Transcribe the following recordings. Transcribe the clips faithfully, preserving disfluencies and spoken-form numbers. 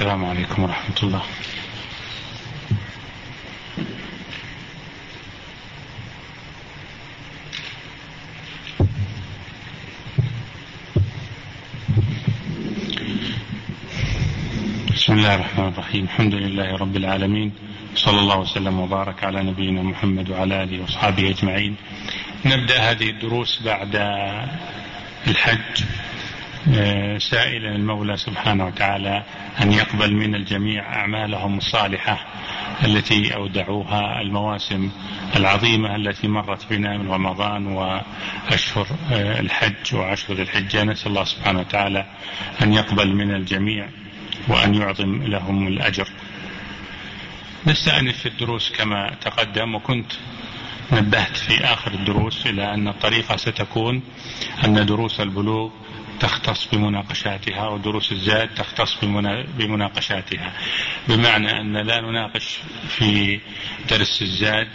السلام عليكم ورحمة الله. بسم الله الرحمن الرحيم. الحمد لله رب العالمين، صلى الله وسلم وبارك على نبينا محمد وعلى آله وأصحابه أجمعين. نبدأ هذه الدروس بعد الحج سائلا المولى سبحانه وتعالى أن يقبل من الجميع أعمالهم الصالحة التي أودعوها المواسم العظيمة التي مرت بنا من رمضان وأشهر الحج وعشر ذي الحجة. نسأل الله سبحانه وتعالى أن يقبل من الجميع وأن يعظم لهم الأجر. نستأنف في الدروس كما تقدم، وكنت نبهت في آخر الدروس إلى أن الطريقة ستكون أن دروس البلوغ تختص بمناقشاتها ودروس الزاد تختص بمناقشاتها، بمعنى أن لا نناقش في درس الزاد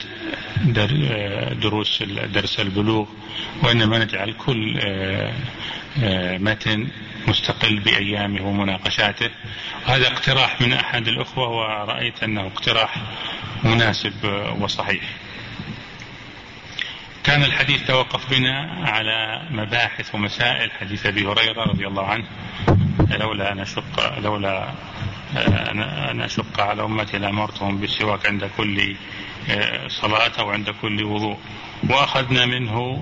دروس درس البلوغ، وإنما نجعل كل متن مستقل بأيامه ومناقشاته. وهذا اقتراح من أحد الأخوة، ورأيت أنه اقتراح مناسب وصحيح. كان الحديث توقف بنا على مباحث ومسائل حديث أبي هريرة رضي الله عنه: لولا أن أشق لولا أن أشق على أمتي لأمرتهم بالسواك عند كل صلاة أو عند كل وضوء. وأخذنا منه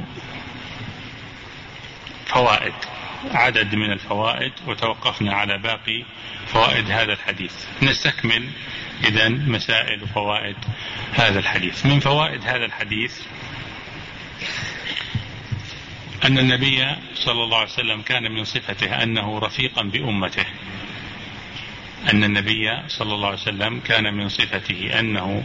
فوائد، عدد من الفوائد، وتوقفنا على باقي فوائد هذا الحديث. نستكمل إذن مسائل وفوائد هذا الحديث. من فوائد هذا الحديث أن النبي صلى الله عليه وسلم كان من صفته أنه رفيقا بأمته. أن النبي صلى الله عليه وسلم كان من صفته أنه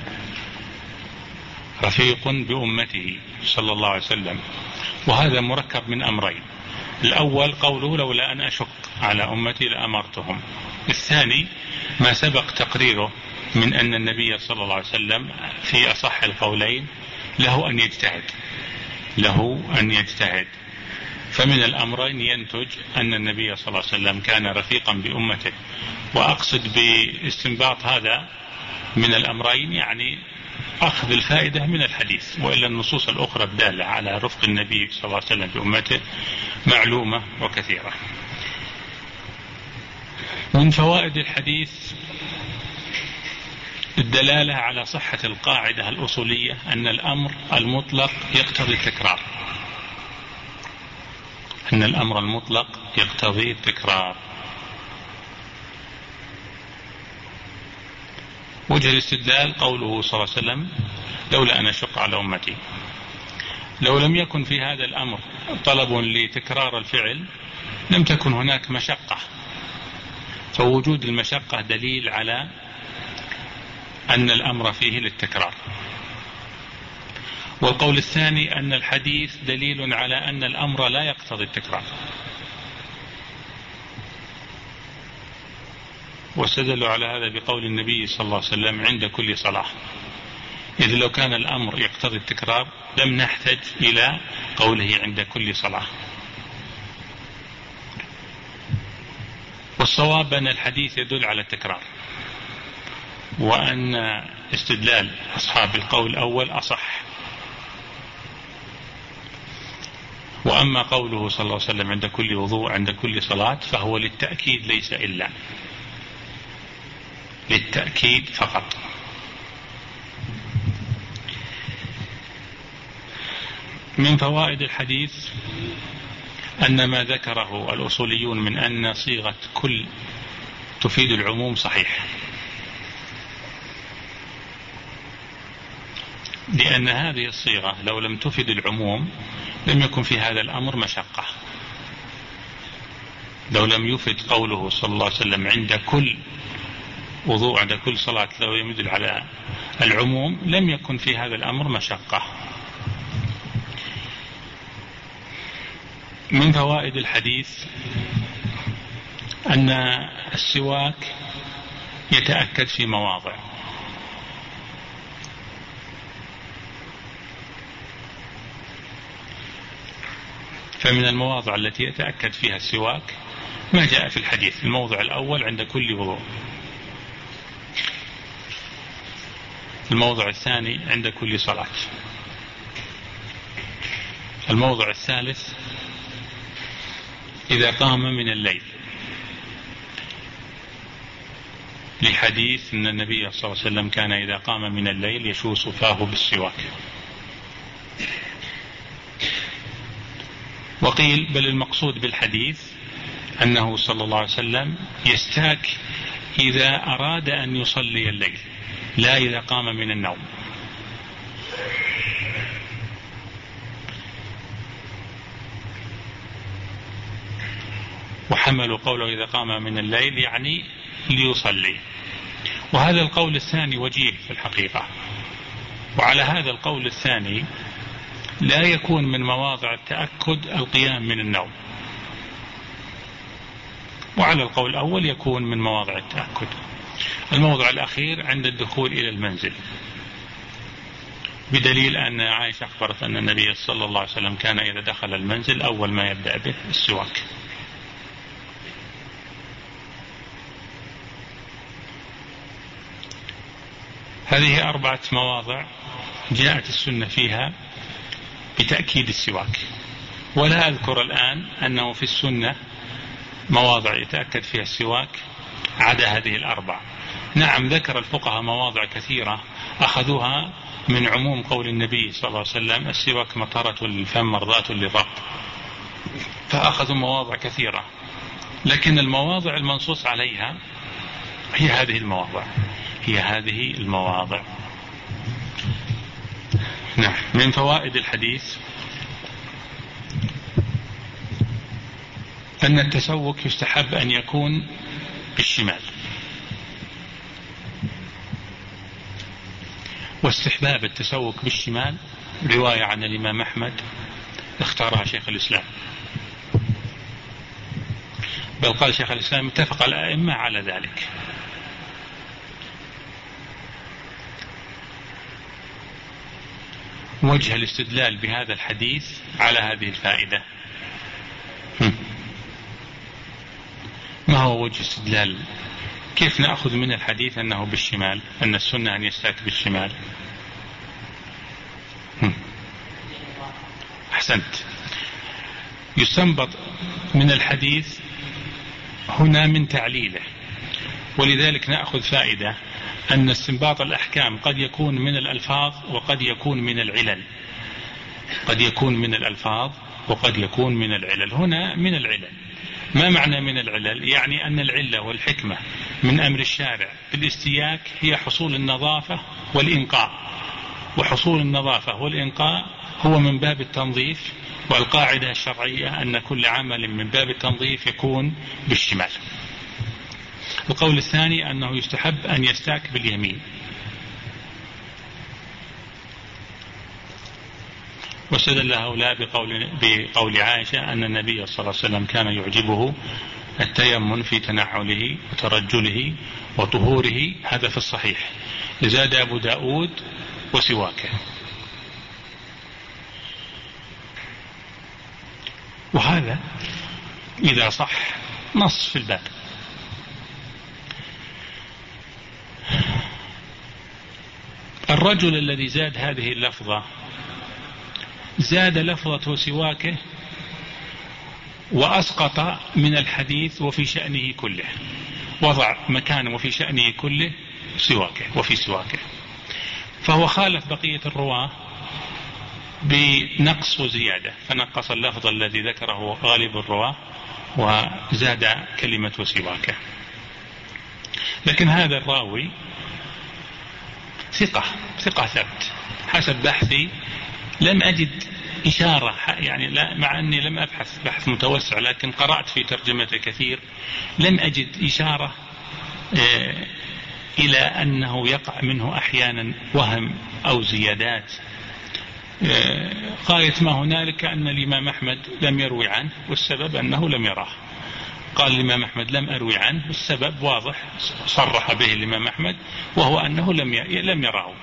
رفيق بأمته صلى الله عليه وسلم، وهذا مركب من أمرين: الأول قوله لولا أن أشق على أمتي لأمرتهم. الثاني ما سبق تقريره من أن النبي صلى الله عليه وسلم في أصح القولين له أن يجتهد له أن يجتهد فمن الأمرين ينتج أن النبي صلى الله عليه وسلم كان رفيقا بأمته. وأقصد باستنباط هذا من الأمرين يعني أخذ الفائدة من الحديث، وإلا النصوص الأخرى الدالة على رفق النبي صلى الله عليه وسلم بأمته معلومة وكثيرة. من فوائد الحديث الدلالة على صحة القاعدة الأصولية أن الأمر المطلق يقتضي التكرار أن الأمر المطلق يقتضي التكرار. وجه الاستدلال قوله صلى الله عليه وسلم لولا أن أشق على أمتي. لو لم يكن في هذا الأمر طلب لتكرار الفعل لم تكن هناك مشقة، فوجود المشقة دليل على أن الأمر فيه للتكرار. والقول الثاني أن الحديث دليل على أن الأمر لا يقتضي التكرار، واستدلوا على هذا بقول النبي صلى الله عليه وسلم عند كل صلاة. إذ لو كان الأمر يقتضي التكرار لم نحتج إلى قوله عند كل صلاة. والصواب أن الحديث يدل على التكرار، وأن استدلال أصحاب القول الأول أصح. وأما قوله صلى الله عليه وسلم عند كل وضوء عند كل صلاة فهو للتأكيد ليس إلا للتأكيد فقط. من فوائد الحديث أن ما ذكره الأصوليون من أن صيغة كل تفيد العموم صحيح، لأن هذه الصيغة لو لم تفد العموم لم يكن في هذا الأمر مشقة. لو لم يفد قوله صلى الله عليه وسلم عند كل وضوء عند كل صلاة لو يدل على العموم لم يكن في هذا الأمر مشقة. من فوائد الحديث أن السواك يتأكد في مواضع. فمن المواضع التي يتأكد فيها السواك ما جاء في الحديث: الموضع الأول عند كل وضوء، الموضع الثاني عند كل صلاة. الموضع الثالث إذا قام من الليل، لحديث أن النبي صلى الله عليه وسلم كان إذا قام من الليل يشوص فاه بالسواك. وقيل بل المقصود بالحديث أنه صلى الله عليه وسلم يستاك إذا أراد أن يصلي الليل، لا إذا قام من النوم. وحملوا قوله إذا قام من الليل يعني ليصلي، وهذا القول الثاني وجيه في الحقيقة. وعلى هذا القول الثاني لا يكون من مواضع التأكد القيام من النوم، وعلى القول الأول يكون من مواضع التأكد. الموضع الأخير عند الدخول إلى المنزل، بدليل أن عائشة أخبرت أن النبي صلى الله عليه وسلم كان إذا دخل المنزل أول ما يبدأ به السواك. هذه أربعة مواضع جاءت السنة فيها بتأكيد السواك، ولا أذكر الآن أنه في السنة مواضع يتأكد فيها السواك عدا هذه الأربع. نعم ذكر الفقهاء مواضع كثيرة أخذوها من عموم قول النبي صلى الله عليه وسلم السواك مطهرة للفم مرضاة للرب، فأخذوا مواضع كثيرة، لكن المواضع المنصوص عليها هي هذه المواضع هي هذه المواضع. نعم. من فوائد الحديث أن التسوك يستحب أن يكون بالشمال، واستحباب التسوك بالشمال رواية عن الإمام أحمد اختارها شيخ الإسلام، بل قال شيخ الإسلام اتفق الأئمة على ذلك. وجه الاستدلال بهذا الحديث على هذه الفائدة، ما هو وجه الاستدلال؟ كيف نأخذ من الحديث أنه بالشمال، أن السنة أن يستاك بالشمال؟ أحسنت. يستنبط من الحديث هنا من تعليله، ولذلك نأخذ فائدة أن استنباط الأحكام قد يكون من الألفاظ وقد يكون من العلل، قد يكون من الألفاظ وقد يكون من العلل. هنا من العلل. ما معنى من العلل؟ يعني أن العلة والحكمة من أمر الشارع بالاستياك هي حصول النظافة والإنقاء، وحصول النظافة والإنقاء هو من باب التنظيف، والقاعدة الشرعية أن كل عمل من باب التنظيف يكون بالشمال. القول الثاني أنه يستحب أن يستاك باليمين، واستدل هؤلاء بقول, بقول عائشة أن النبي صلى الله عليه وسلم كان يعجبه التيمم في تنعله وترجله وطهوره، هذا في الصحيح. زاد أبو داود وسواكه. وهذا إذا صح نص في الباب. الرجل الذي زاد هذه اللفظة زاد لفظة سواكه وأسقط من الحديث وفي شأنه كله، وضع مكانه وفي شأنه كله سواكه وفي سواكه، فهو خالف بقية الرواة بنقص وزيادة، فنقص اللفظ الذي ذكره غالب الرواة وزاد كلمة سواكه. لكن هذا الراوي ثقة ثقة ثبت، حسب بحثي لم أجد إشارة، يعني لا، مع أني لم أبحث بحث متوسع لكن قرأت في ترجمته كثير، لم أجد إشارة إيه إلى أنه يقع منه أحيانا وهم أو زيادات. إيه غاية ما هنالك أن الإمام أحمد لم يروي عنه، والسبب أنه لم يراه. قال الإمام أحمد لم أروي عنه، والسبب واضح صرح به الإمام أحمد، وهو أنه لم لم يراه.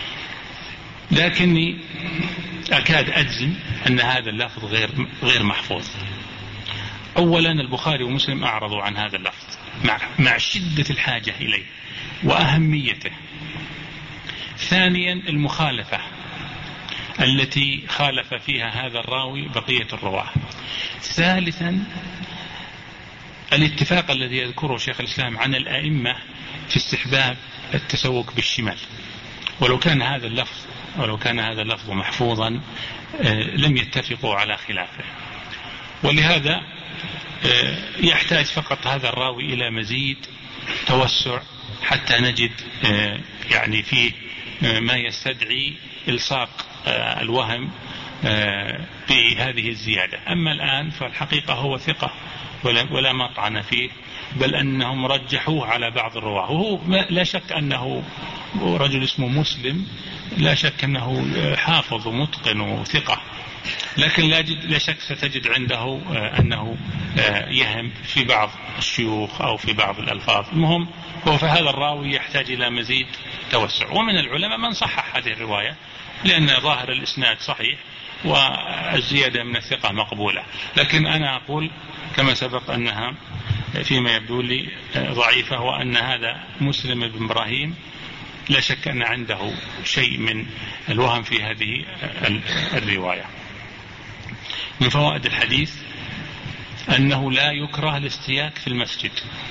لكني أكاد أجزم أن هذا اللفظ غير غير محفوظ. أولا البخاري ومسلم أعرضوا عن هذا اللفظ مع مع شدة الحاجة إليه وأهميته، ثانيا المخالفة التي خالف فيها هذا الراوي بقية الرواة. ثالثا الاتفاق الذي يذكره شيخ الإسلام عن الأئمة في استحباب التسوق بالشمال، ولو كان هذا اللفظ ولو كان هذا اللفظ محفوظا لم يتفقوا على خلافه. ولهذا يحتاج فقط هذا الراوي إلى مزيد توسع حتى نجد يعني فيه ما يستدعي إلصاق الوهم بهذه الزيادة. أما الآن فالحقيقة هو ثقة ولا مطعن فيه، بل أنهم رجحوه على بعض الرواه، وهو لا شك أنه رجل اسمه مسلم، لا شك أنه حافظ ومتقن وثقة، لكن لا شك ستجد عنده أنه يهم في بعض الشيوخ أو في بعض الألفاظ. المهم هو فهذا الراوي يحتاج إلى مزيد توسع. ومن العلماء من صحح هذه الرواية لأن ظاهر الإسناد صحيح والزيادة من الثقة مقبولة، لكن أنا أقول كما سبق أنها فيما يبدو لي ضعيفة، وأن هذا مسلم بن إبراهيم لا شك أن عنده شيء من الوهم في هذه الرواية. من فوائد الحديث أنه لا يكره الاستياك في المسجد.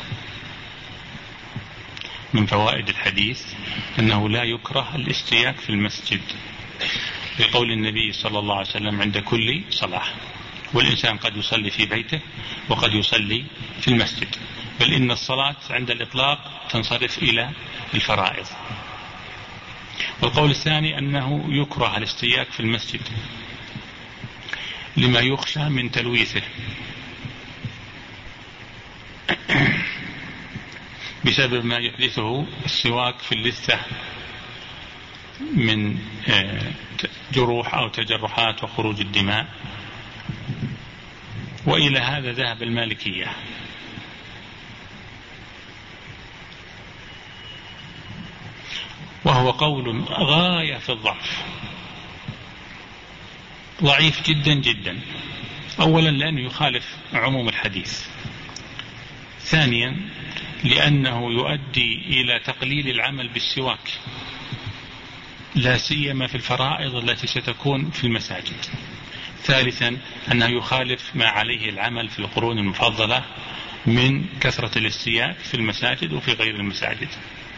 من فوائد الحديث أنه لا يكره الاستياك في المسجد لقول النبي صلى الله عليه وسلم عند كل صلاة، والإنسان قد يصلي في بيته وقد يصلي في المسجد، بل إن الصلاة عند الإطلاق تنصرف إلى الفرائض. والقول الثاني أنه يكره الاستياك في المسجد لما يخشى من تلويثه بسبب ما يحدثه السواك في اللثة من جروح أو تجرحات وخروج الدماء. وإلى هذا ذهب المالكية. وهو قول غاية في الضعف، ضعيف جدا جدا. أولا لأنه يخالف عموم الحديث، ثانيا لأنه يؤدي إلى تقليل العمل بالسواك لا سيما في الفرائض التي ستكون في المساجد، ثالثا أنه يخالف ما عليه العمل في القرون المفضلة من كثرة الاستياك في المساجد وفي غير المساجد.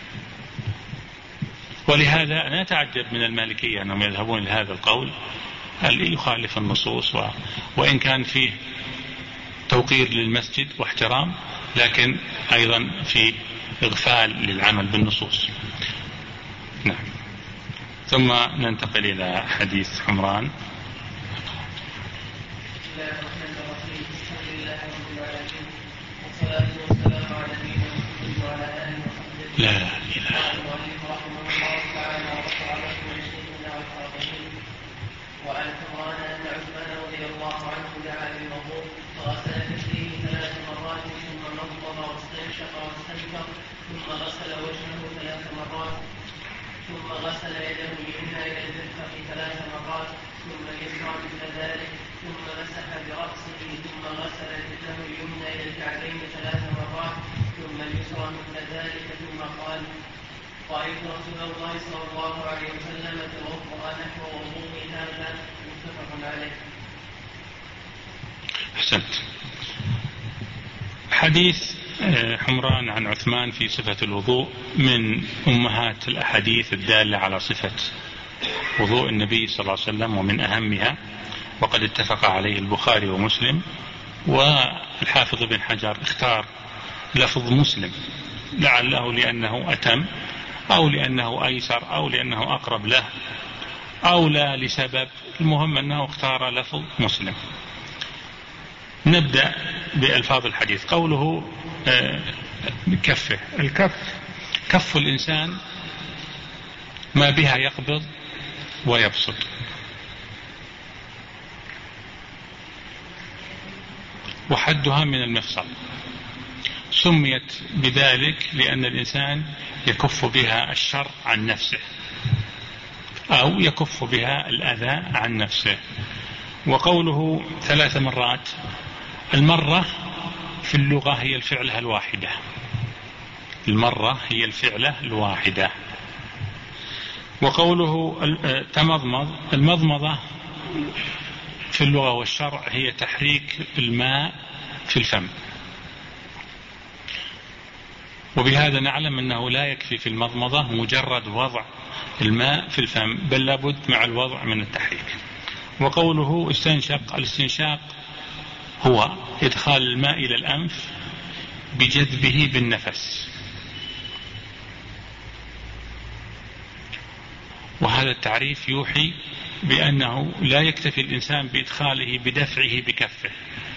ولهذا أنا أتعجب من المالكية أنهم يذهبون لهذا القول اللي يخالف النصوص، و... وإن كان فيه توقير للمسجد واحترام، لكن أيضا في إغفال للعمل بالنصوص. نعم. ثم ننتقل إلى حديث حمران. لا إله. وعن حمران أن عثمان رضي الله عنه دعا بالوضوء فغسل كفيه ثلاث مرات ثم نضض واستنشق واستنفر ثم غسل وجهه ثلاث مرات ثم غسل يده اليمنى إلى المرفق ثلاث مرات ثم اليسرى مثل ذلك ثم مسح برأسه ثم غسل يده اليمنى إلى الكعبين ثلاث مرات ثم اليسرى مثل ذلك ثم قال: رأيت رسول الله صلى الله عليه وسلم توضأ نحو وضوء هذا. متفق عليه. أحسنت. حديث حمران عن عثمان في صفة الوضوء من أمهات الأحاديث الدالة على صفة وضوء النبي صلى الله عليه وسلم ومن أهمها، وقد اتفق عليه البخاري ومسلم. والحافظ بن حجر اختار لفظ مسلم لعله لأنه أتم أو لأنه أيسر أو لأنه أقرب له أو لا لسبب، المهم أنه اختار لفظ مسلم. نبدأ بألفاظ الحديث. قوله بكفه، الكف كف الإنسان ما بها يقبض ويبسط، وحدها من المفصل. سميت بذلك لأن الإنسان يكف بها الشر عن نفسه أو يكف بها الأذى عن نفسه. وقوله ثلاث مرات، المرة في اللغة هي الفعلة الواحدة، المرة هي الفعلة الواحدة. وقوله تمضمض، المضمضة في اللغة والشرع هي تحريك الماء في الفم، وبهذا نعلم أنه لا يكفي في المضمضة مجرد وضع الماء في الفم، بل لابد مع الوضع من التحريك. وقوله استنشق، الاستنشاق هو إدخال الماء إلى الأنف بجذبه بالنفس، وهذا التعريف يوحي بأنه لا يكتفي الإنسان بإدخاله بدفعه بكفه،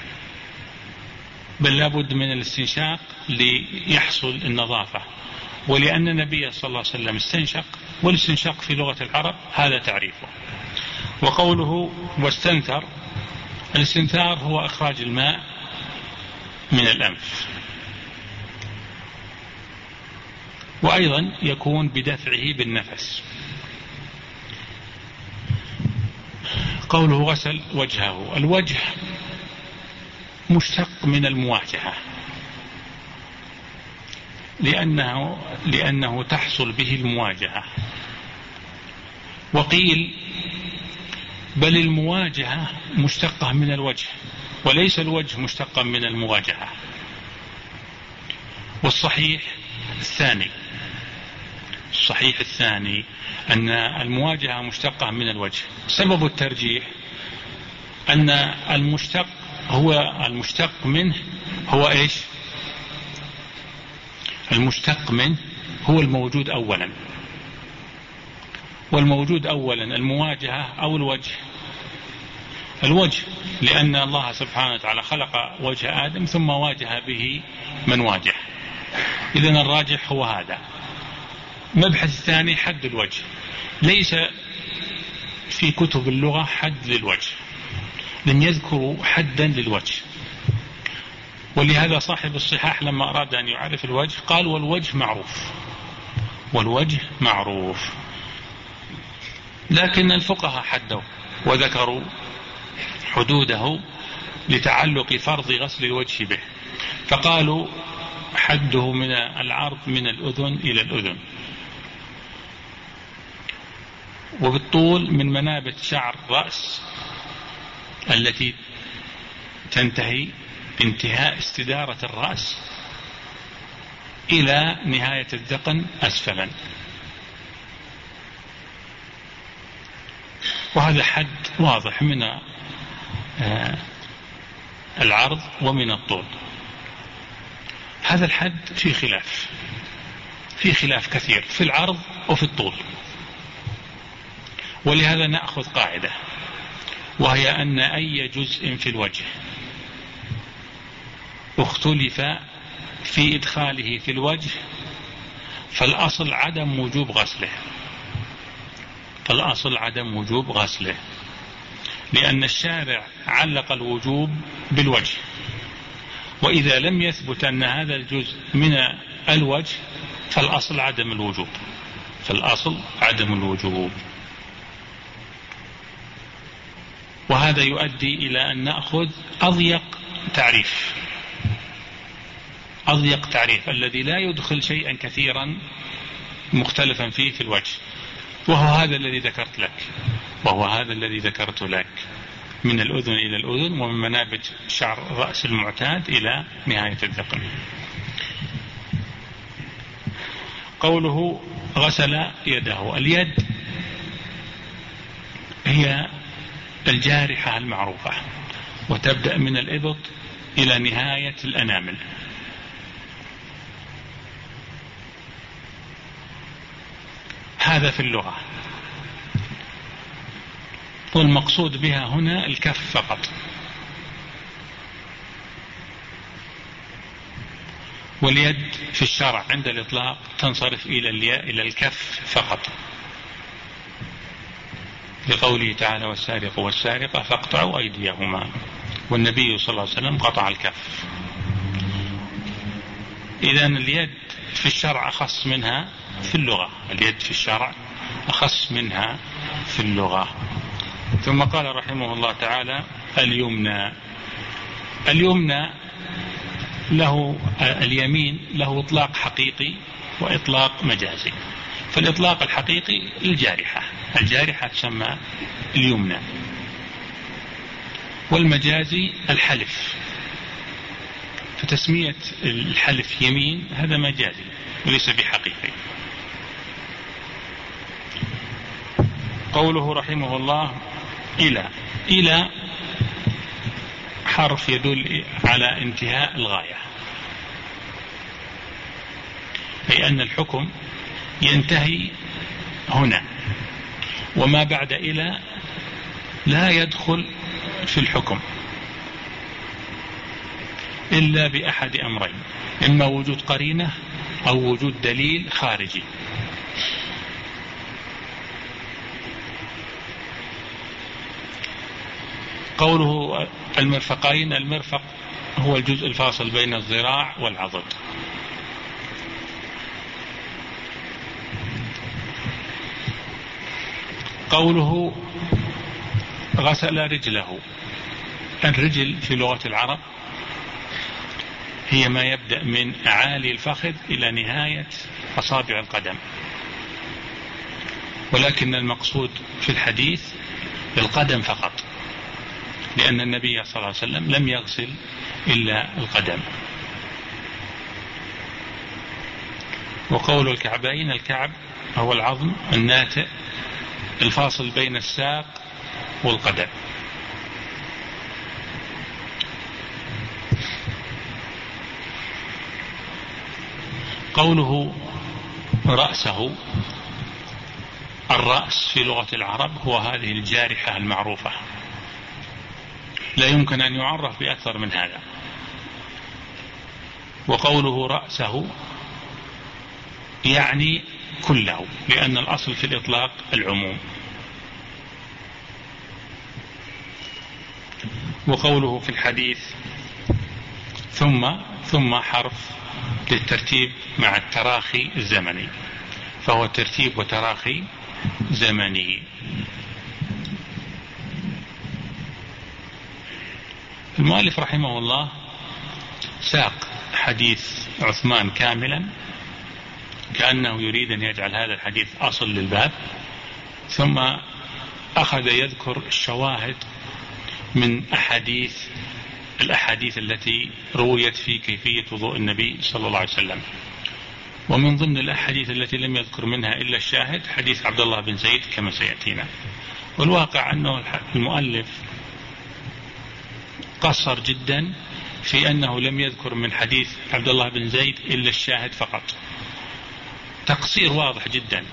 بل لابد من الاستنشاق ليحصل النظافة، ولأن النبي صلى الله عليه وسلم استنشق، والاستنشاق في لغة العرب هذا تعريفه. وقوله واستنثر، الاستنثار هو إخراج الماء من الأنف، وأيضا يكون بدفعه بالنفس. قوله غسل وجهه، الوجه مشتق من المواجهة، لأنه, لأنه تحصل به المواجهة. وقيل بل المواجهة مشتقة من الوجه، وليس الوجه مشتقا من المواجهة. والصحيح الثاني، الصحيح الثاني أن المواجهة مشتقة من الوجه. سبب الترجيح أن المشتق هو المشتق منه هو إيش؟ المشتق منه هو الموجود أولا، والموجود أولا المواجهة أو الوجه؟ الوجه، لأن الله سبحانه وتعالى خلق وجه آدم ثم واجه به من واجه، إذن الراجح هو هذا. مبحث الثاني حد الوجه، ليس في كتب اللغة حد للوجه، لم يذكروا حدا للوجه، ولهذا صاحب الصحاح لما أراد أن يعرف الوجه قال والوجه معروف، والوجه معروف. لكن الفقهاء حدوا وذكروا حدوده لتعلق فرض غسل الوجه به، فقالوا حده من العرض من الأذن إلى الأذن، وبالطول من منابت شعر رأس التي تنتهي بانتهاء استدارة الرأس إلى نهاية الذقن أسفلا، وهذا حد واضح من العرض ومن الطول. هذا الحد في خلاف، في خلاف كثير في العرض وفي الطول، ولهذا نأخذ قاعدة، وهي أن أي جزء في الوجه اختلف في إدخاله في الوجه فالأصل عدم وجوب غسله، فالأصل عدم وجوب غسله، لأن الشارع علق الوجوب بالوجه، وإذا لم يثبت أن هذا الجزء من الوجه فالأصل عدم الوجوب، فالأصل عدم الوجوب. وهذا يؤدي إلى أن نأخذ أضيق تعريف، أضيق تعريف الذي لا يدخل شيئا كثيرا مختلفا فيه في الوجه، وهو هذا الذي ذكرت لك، وهو هذا الذي ذكرت لك من الأذن إلى الأذن، ومن منابت شعر رأس المعتاد إلى نهاية الذقن. قوله غسل يده، اليد هي الجارحة المعروفة، وتبدأ من الإبط إلى نهاية الأنامل، هذا في اللغة، والمقصود بها هنا الكف فقط. واليد في الشرع عند الإطلاق تنصرف إلى الياء إلى الكف فقط، لقوله تعالى والسارق والسارقة فاقطعوا أيديهما، والنبي صلى الله عليه وسلم قطع الكف. إذن اليد في الشرع أخص منها في اللغة، اليد في الشرع أخص منها في اللغة. ثم قال رحمه الله تعالى اليمنى، اليمنى له اليمين له إطلاق حقيقي وإطلاق مجازي. فالإطلاق الحقيقي الجارحة، الجارحة تسمى اليمنى، والمجازي الحلف، فتسمية الحلف يمين هذا مجازي وليس بحقيقي. قوله رحمه الله إلى، إلى حرف يدل على انتهاء الغاية، أي أن الحكم ينتهي هنا، وما بعد إلى لا يدخل في الحكم إلا بأحد أمرين، إما وجود قرينة أو وجود دليل خارجي. قوله المرفقين، المرفق هو الجزء الفاصل بين الذراع والعضد. قوله غسل رجله، الرجل في لغة العرب هي ما يبدأ من أعالي الفخذ إلى نهاية أصابع القدم، ولكن المقصود في الحديث القدم فقط، لأن النبي صلى الله عليه وسلم لم يغسل إلا القدم. وقول الكعبين، الكعب هو العظم الناتئ الفاصل بين الساق والقدم. قوله رأسه، الرأس في لغة العرب هو هذه الجارحة المعروفة، لا يمكن أن يعرف بأكثر من هذا. وقوله رأسه يعني كله، لأن الأصل في الإطلاق العموم. وقوله في الحديث ثم، ثم حرف للترتيب مع التراخي الزمني، فهو ترتيب وتراخي زمني. المؤلف رحمه الله ساق حديث عثمان كاملا كأنه يريد أن يجعل هذا الحديث أصل للباب، ثم أخذ يذكر الشواهد من أحاديث الأحاديث التي رويت في كيفية وضوء النبي صلى الله عليه وسلم. ومن ضمن الأحاديث التي لم يذكر منها إلا الشاهد حديث عبد الله بن زيد كما سيأتينا. والواقع أنه المؤلف قصر جدا في أنه لم يذكر من حديث عبد الله بن زيد إلا الشاهد فقط، تقصير واضح جدا،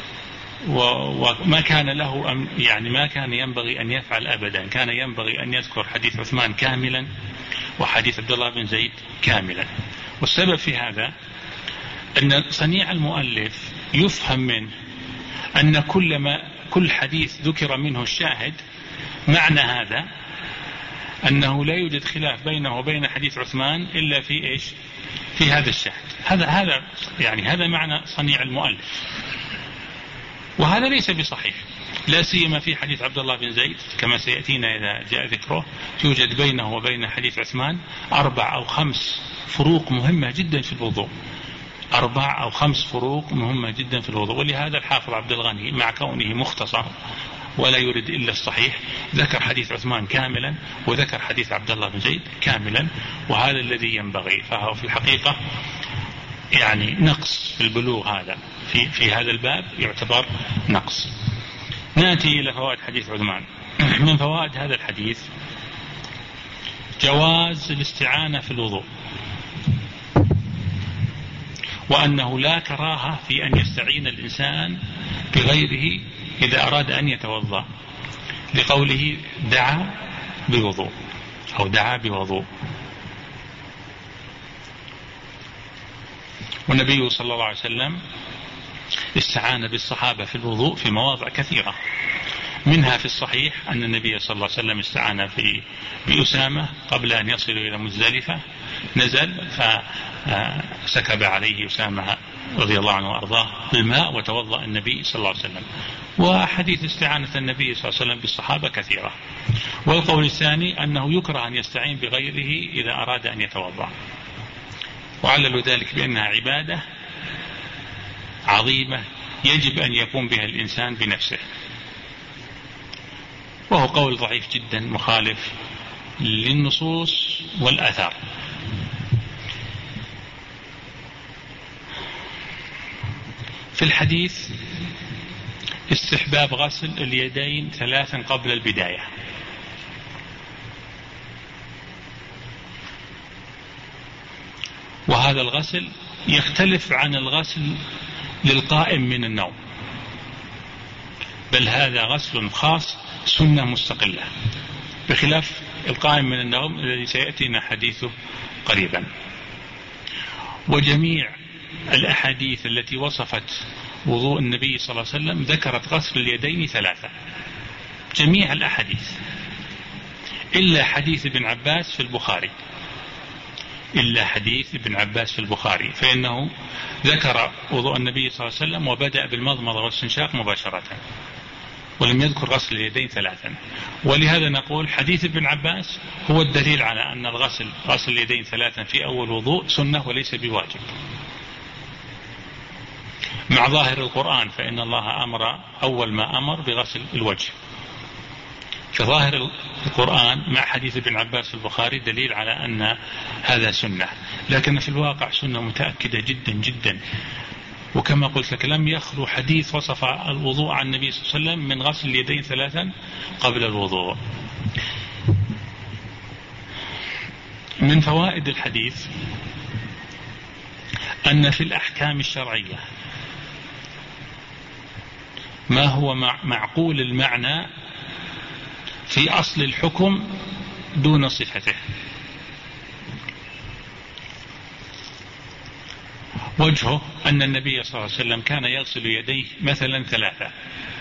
وما كان له يعني ما كان ينبغي أن يفعل أبدا، كان ينبغي أن يذكر حديث عثمان كاملا وحديث عبد الله بن زيد كاملا. والسبب في هذا أن صنيع المؤلف يفهم منه أن كل ما كل حديث ذكر منه الشاهد، معنى هذا أنه لا يوجد خلاف بينه وبين حديث عثمان إلا في إيش؟ في هذا الشاهد. هذا هذا يعني هذا معنى صنيع المؤلف، وهذا ليس بصحيح، لا سيما في حديث عبد الله بن زيد كما سيأتينا إذا جاء ذكره، يوجد بينه وبين حديث عثمان أربع أو خمس فروق مهمة جدا في الوضوء، أربع أو خمس فروق مهمة جدا في الوضوء. ولهذا الحافظ عبد الغني مع كونه مختصر ولا يريد إلا الصحيح ذكر حديث عثمان كاملا وذكر حديث عبد الله بن زيد كاملا، وهذا الذي ينبغي. فهو في الحقيقة يعني نقص في البلوغ، هذا في, في هذا الباب يعتبر نقص. نأتي إلى فوائد حديث عثمان. من فوائد هذا الحديث جواز الاستعانة في الوضوء، وأنه لا كراهة في أن يستعين الإنسان بغيره إذا أراد أن يتوضأ، لقوله دعا بوضوء أو دعا بوضوء. والنبي صلى الله عليه وسلم استعان بالصحابة في الوضوء في مواضع كثيرة، منها في الصحيح أن النبي صلى الله عليه وسلم استعان في بأسامة قبل أن يصلوا إلى مزدلفة، نزل فسكب عليه أسامة رضي الله عنه وأرضاه الماء وتوضأ النبي صلى الله عليه وسلم. وحديث استعانة النبي صلى الله عليه وسلم بالصحابة كثيرة. والقول الثاني أنه يكره أن يستعين بغيره إذا أراد أن يتوضأ، وعللوا ذلك بأنها عبادة عظيمة يجب أن يقوم بها الإنسان بنفسه، وهو قول ضعيف جدا مخالف للنصوص والآثار. في الحديث استحباب غسل اليدين ثلاثا قبل البداية، وهذا الغسل يختلف عن الغسل للقائم من النوم، بل هذا غسل خاص سنة مستقلة، بخلاف القائم من النوم الذي سيأتينا حديثه قريبا. وجميع الأحاديث التي وصفت وضوء النبي صلى الله عليه وسلم ذكرت غسل اليدين ثلاثة، جميع الأحاديث إلا حديث ابن عباس في البخاري، إلا حديث ابن عباس في البخاري، فإنه ذكر وضوء النبي صلى الله عليه وسلم وبدأ بالمضمضة والاستنشاق مباشرة، ولم يذكر غسل اليدين ثلاثا. ولهذا نقول حديث ابن عباس هو الدليل على أن الغسل غسل اليدين ثلاثا في أول وضوء سنة وليس بواجب، مع ظاهر القرآن، فإن الله أمر أول ما أمر بغسل الوجه، فظاهر القرآن مع حديث ابن عباس في البخاري دليل على أن هذا سنة، لكن في الواقع سنة متأكدة جدا جدا. وكما قلت لك لم يخلو حديث وصف الوضوء عن النبي صلى الله عليه وسلم من غسل اليدين ثلاثا قبل الوضوء. من فوائد الحديث أن في الأحكام الشرعية ما هو معقول المعنى في أصل الحكم دون صفته. وجهه أن النبي صلى الله عليه وسلم كان يغسل يديه مثلا ثلاثة،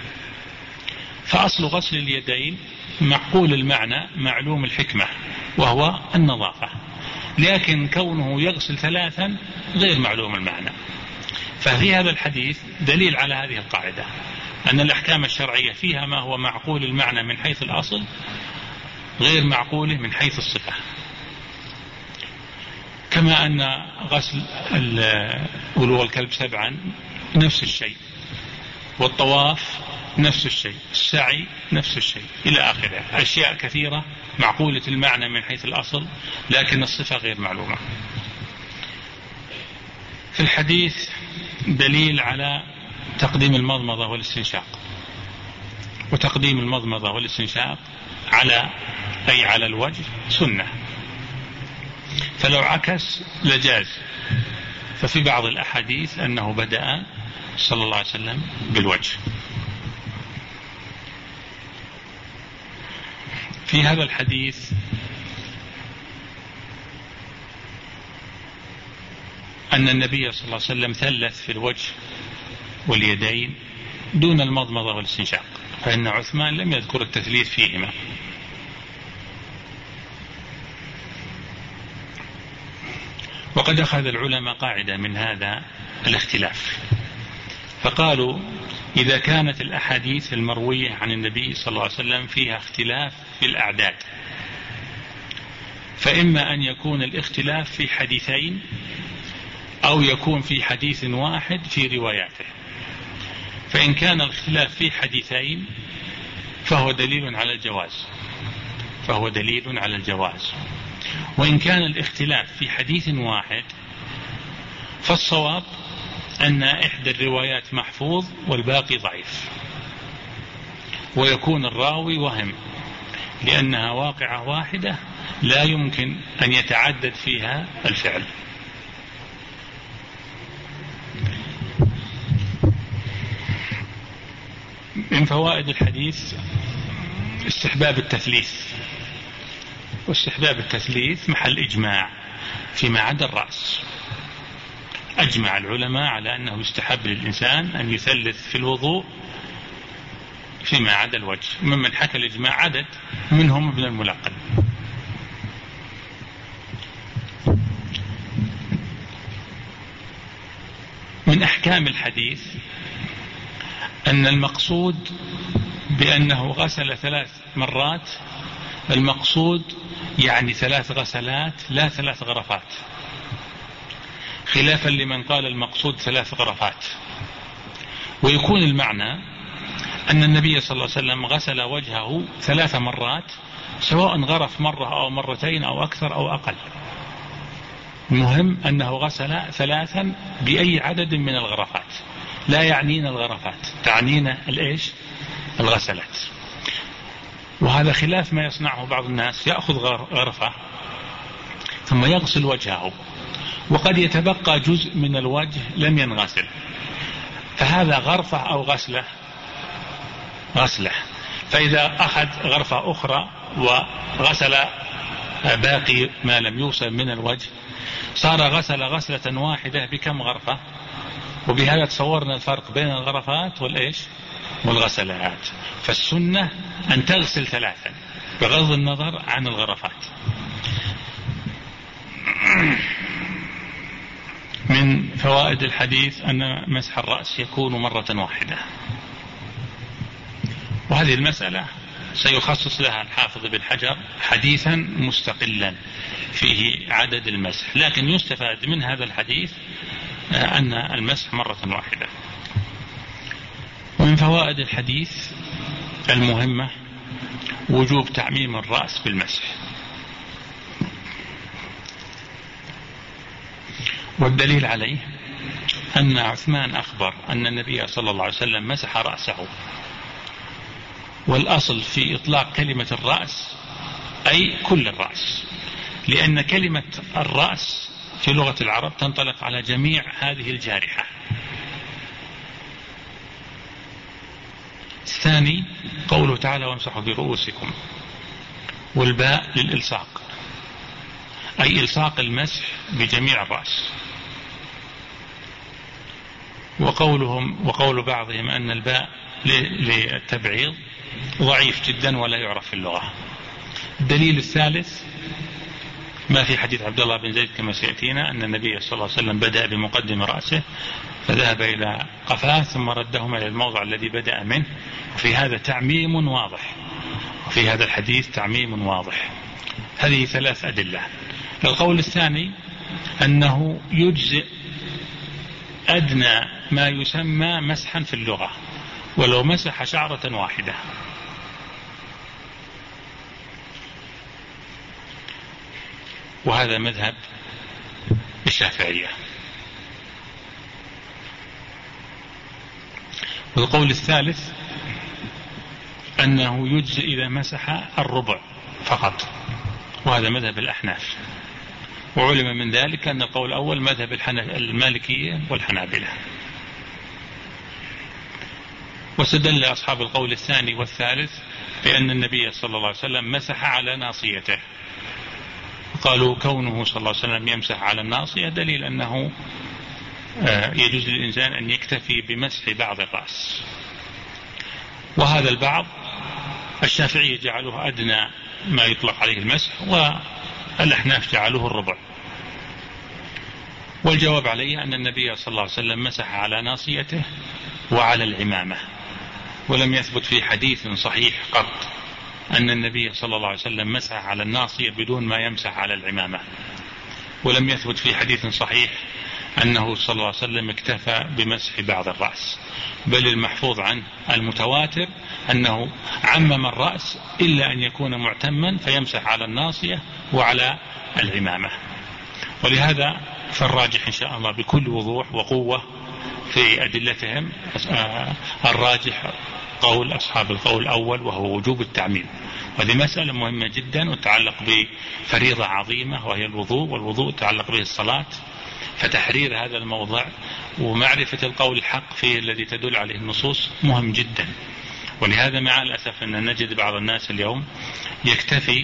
فأصل غسل اليدين معقول المعنى معلوم الحكمة وهو النظافة، لكن كونه يغسل ثلاثا غير معلوم المعنى. ففي هذا الحديث دليل على هذه القاعدة، أن الأحكام الشرعية فيها ما هو معقول المعنى من حيث الأصل غير معقوله من حيث الصفة. كما أن غسل ولوغ الكلب سبعا نفس الشيء، والطواف نفس الشيء، السعي نفس الشيء، إلى آخره، أشياء كثيرة معقولة المعنى من حيث الأصل لكن الصفة غير معلومة. في الحديث دليل على تقديم المضمضة والاستنشاق، وتقديم المضمضة والاستنشاق على أي على الوجه سنة، فلو عكس لجاز. ففي بعض الأحاديث أنه بدأ صلى الله عليه وسلم بالوجه. في هذا الحديث أن النبي صلى الله عليه وسلم ثلث في الوجه واليدين دون المضمضة والاستنشاق، فإن عثمان لم يذكر التثليث فيهما. وقد أخذ العلماء قاعدة من هذا الاختلاف، فقالوا إذا كانت الأحاديث المروية عن النبي صلى الله عليه وسلم فيها اختلاف في الأعداد، فإما أن يكون الاختلاف في حديثين أو يكون في حديث واحد في رواياته. فإن كان الاختلاف في حديثين فهو دليل على الجواز، فهو دليل على الجواز. وإن كان الاختلاف في حديث واحد فالصواب أن إحدى الروايات محفوظ والباقي ضعيف، ويكون الراوي وهم، لأنها واقعة واحدة لا يمكن أن يتعدد فيها الفعل. من فوائد الحديث استحباب التثليث، واستحباب التثليث محل إجماع فيما عدا الرأس. أجمع العلماء على أنه يستحب للإنسان أن يثلث في الوضوء فيما عدا الوجه، ممن حكى الإجماع عدد منهم ابن الملقن. من أحكام الحديث أن المقصود بأنه غسل ثلاث مرات، المقصود يعني ثلاث غسلات لا ثلاث غرفات، خلافا لمن قال المقصود ثلاث غرفات. ويكون المعنى أن النبي صلى الله عليه وسلم غسل وجهه ثلاث مرات، سواء غرف مرة أو مرتين أو أكثر أو أقل، المهم أنه غسل ثلاثا بأي عدد من الغرفات، لا يعنينا الغرفات، تعنينا الإيش؟ الغسلات. وهذا خلاف ما يصنعه بعض الناس، يأخذ غرفة ثم يغسل وجهه وقد يتبقى جزء من الوجه لم ينغسل، فهذا غرفة أو غسلة؟ غسلة. فإذا أخذ غرفة أخرى وغسل باقي ما لم يوصل من الوجه صار غسل غسلة واحدة بكم غرفة؟ وبهذا تصورنا الفرق بين الغرفات والإيش؟ والغسلات. فالسنة أن تغسل ثلاثا بغض النظر عن الغرفات. من فوائد الحديث أن مسح الرأس يكون مرة واحدة، وهذه المسألة سيخصص لها الحافظ بن حجر حديثا مستقلا فيه عدد المسح، لكن يستفاد من هذا الحديث أن المسح مرة واحدة. ومن فوائد الحديث المهمة وجوب تعميم الرأس بالمسح، والدليل عليه أن عثمان أخبر أن النبي صلى الله عليه وسلم مسح رأسه، والأصل في إطلاق كلمة الرأس أي كل الرأس، لأن كلمة الرأس في لغة العرب تنطلق على جميع هذه الجارحة. الثاني قوله تعالى وامسحوا برؤوسكم، والباء للإلصاق أي إلصاق المسح بجميع الرأس. وقولهم وقول بعضهم أن الباء للتبعيض ضعيف جدا ولا يعرف في اللغة. الدليل الثالث ما في حديث عبد الله بن زيد كما سيأتينا أن النبي صلى الله عليه وسلم بدأ بمقدم رأسه فذهب إلى قفاه ثم ردهما إلى الموضع الذي بدأ منه، وفي هذا تعميم واضح، وفي هذا الحديث تعميم واضح. هذه ثلاث أدلة. القول الثاني أنه يجزئ أدنى ما يسمى مسحا في اللغة ولو مسح شعرة واحدة، وهذا مذهب الشافعية. والقول الثالث أنه يجزئ إذا مسح الربع فقط، وهذا مذهب الأحناف. وعلم من ذلك أن القول الأول مذهب المالكية والحنابلة. واستدل أصحاب القول الثاني والثالث بأن النبي صلى الله عليه وسلم مسح على ناصيته، قالوا كونه صلى الله عليه وسلم يمسح على الناصية دليل أنه يجوز للإنسان أن يكتفي بمسح بعض الرأس. وهذا البعض الشافعية جعلوه أدنى ما يطلق عليه المسح، والأحناف جعلوه الربع. والجواب عليه أن النبي صلى الله عليه وسلم مسح على ناصيته وعلى العمامة، ولم يثبت في حديث صحيح قط أن النبي صلى الله عليه وسلم مسح على الناصية بدون ما يمسح على العمامة، ولم يثبت في حديث صحيح أنه صلى الله عليه وسلم اكتفى بمسح بعض الرأس، بل المحفوظ عنه المتواتر أنه عمم الرأس إلا أن يكون معتما فيمسح على الناصية وعلى العمامة. ولهذا فالراجح إن شاء الله بكل وضوح وقوة في أدلتهم الراجح قول أصحاب القول الأول وهو وجوب التعميم. وهذه مسألة مهمة جدا وتتعلق بفريضة عظيمة وهي الوضوء، والوضوء تتعلق به الصلاة، فتحرير هذا الموضع ومعرفة القول الحق فيه الذي تدل عليه النصوص مهم جدا. ولهذا مع الأسف أن نجد بعض الناس اليوم يكتفي